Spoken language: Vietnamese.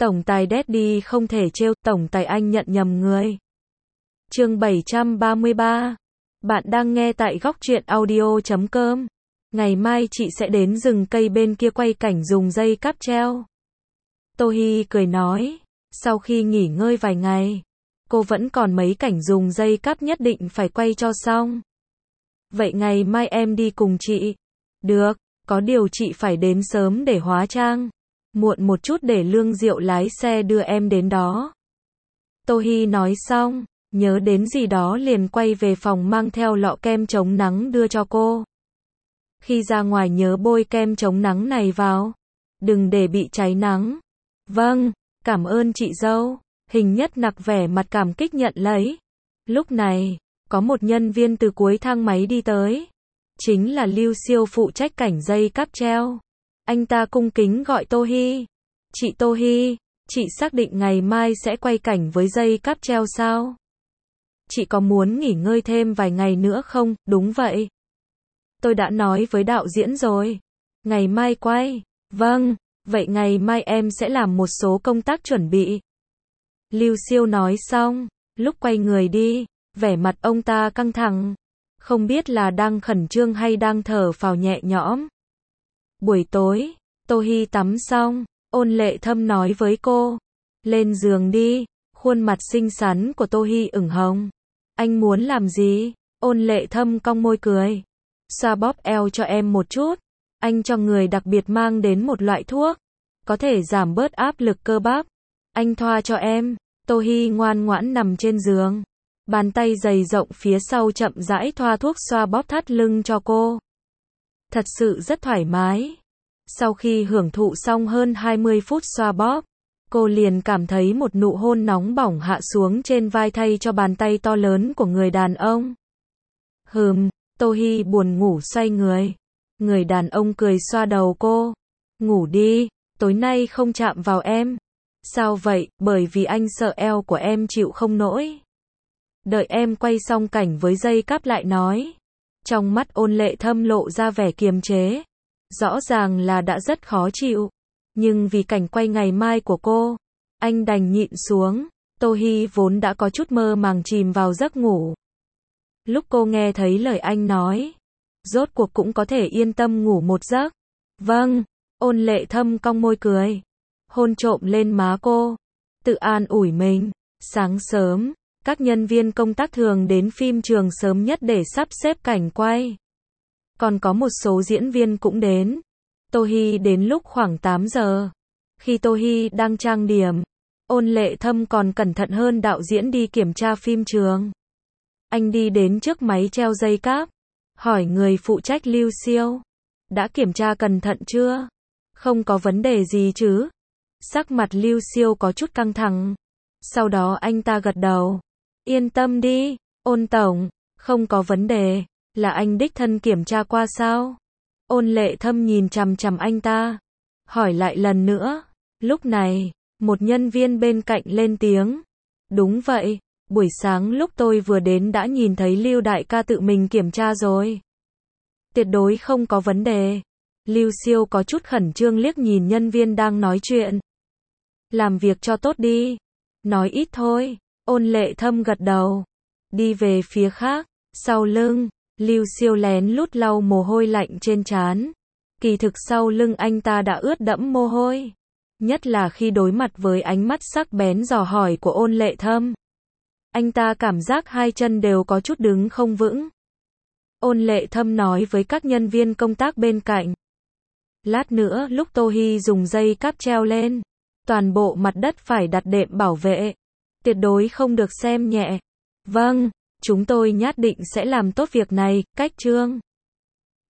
Tổng tài Daddy không thể trêu, tổng tài anh nhận nhầm người. Chương 733. Bạn đang nghe tại góc truyện audio.com. Ngày mai chị sẽ đến rừng cây bên kia quay cảnh dùng dây cáp treo. Tô-hi cười nói, sau khi nghỉ ngơi vài ngày, cô vẫn còn mấy cảnh dùng dây cáp nhất định phải quay cho xong. Vậy ngày mai em đi cùng chị. Được, có điều chị phải đến sớm để hóa trang. Muộn một chút để Lương Diệu lái xe đưa em đến đó. Tô-hi nói xong, nhớ đến gì đó liền quay về phòng mang theo lọ kem chống nắng đưa cho cô. Khi ra ngoài nhớ bôi kem chống nắng này vào. Đừng để bị cháy nắng. Vâng, cảm ơn chị dâu. Hình Nhất nặc vẻ mặt cảm kích nhận lấy. Lúc này, có một nhân viên từ cuối thang máy đi tới. Chính là Lưu Siêu phụ trách cảnh dây cáp treo. Anh ta cung kính gọi Tô-hi. Chị Tô-hi, chị xác định ngày mai sẽ quay cảnh với dây cáp treo sao? Chị có muốn nghỉ ngơi thêm vài ngày nữa không? Đúng vậy. Tôi đã nói với đạo diễn rồi. Ngày mai quay. Vâng, vậy ngày mai em sẽ làm một số công tác chuẩn bị. Lưu Siêu nói xong, lúc quay người đi, vẻ mặt ông ta căng thẳng. Không biết là đang khẩn trương hay đang thở phào nhẹ nhõm. Buổi tối, Tô-hi tắm xong, Ôn Lệ Thâm nói với cô. Lên giường đi, khuôn mặt xinh xắn của Tô-hi ửng hồng. Anh muốn làm gì? Ôn Lệ Thâm cong môi cười. Xoa bóp eo cho em một chút. Anh cho người đặc biệt mang đến một loại thuốc. Có thể giảm bớt áp lực cơ bắp. Anh thoa cho em. Tô-hi ngoan ngoãn nằm trên giường. Bàn tay dày rộng phía sau chậm rãi thoa thuốc xoa bóp thắt lưng cho cô. Thật sự rất thoải mái. Sau khi hưởng thụ xong hơn 20 phút xoa bóp, cô liền cảm thấy một nụ hôn nóng bỏng hạ xuống trên vai thay cho bàn tay to lớn của người đàn ông. Tô-hi buồn ngủ xoay người. Người đàn ông cười xoa đầu cô. Ngủ đi, tối nay không chạm vào em. Sao vậy? Bởi vì anh sợ eo của em chịu không nổi. Đợi em quay xong cảnh với dây cáp lại nói. Trong mắt Ôn Lệ Thâm lộ ra vẻ kiềm chế. Rõ ràng là đã rất khó chịu. Nhưng vì cảnh quay ngày mai của cô, anh đành nhịn xuống. Tô-hi vốn đã có chút mơ màng chìm vào giấc ngủ. Lúc cô nghe thấy lời anh nói, rốt cuộc cũng có thể yên tâm ngủ một giấc. Vâng, Ôn Lệ Thâm cong môi cười. Hôn trộm lên má cô. Tự an ủi mình. Sáng sớm, các nhân viên công tác thường đến phim trường sớm nhất để sắp xếp cảnh quay. Còn có một số diễn viên cũng đến. Tô-hi đến lúc khoảng 8 giờ. Khi Tô-hi đang trang điểm, Ôn Lệ Thâm còn cẩn thận hơn đạo diễn đi kiểm tra phim trường. Anh đi đến trước máy treo dây cáp, hỏi người phụ trách Lưu Siêu. Đã kiểm tra cẩn thận chưa? Không có vấn đề gì chứ? Sắc mặt Lưu Siêu có chút căng thẳng. Sau đó anh ta gật đầu. Yên tâm đi, Ôn tổng, không có vấn đề. Là anh đích thân kiểm tra qua sao? Ôn Lệ Thâm nhìn chằm chằm anh ta. Hỏi lại lần nữa. Lúc này, một nhân viên bên cạnh lên tiếng. Đúng vậy, buổi sáng lúc tôi vừa đến đã nhìn thấy Lưu đại ca tự mình kiểm tra rồi. Tuyệt đối không có vấn đề. Lưu Siêu có chút khẩn trương liếc nhìn nhân viên đang nói chuyện. Làm việc cho tốt đi. Nói ít thôi. Ôn Lệ Thâm gật đầu. Đi về phía khác, sau lưng. Lưu Siêu lén lút lau mồ hôi lạnh trên trán. Kỳ thực sau lưng anh ta đã ướt đẫm mồ hôi. Nhất là khi đối mặt với ánh mắt sắc bén dò hỏi của Ôn Lệ Thâm. Anh ta cảm giác hai chân đều có chút đứng không vững. Ôn Lệ Thâm nói với các nhân viên công tác bên cạnh. Lát nữa lúc Tô-hi dùng dây cáp treo lên, toàn bộ mặt đất phải đặt đệm bảo vệ. Tuyệt đối không được xem nhẹ. Vâng, chúng tôi nhất định sẽ làm tốt việc này. Cách chương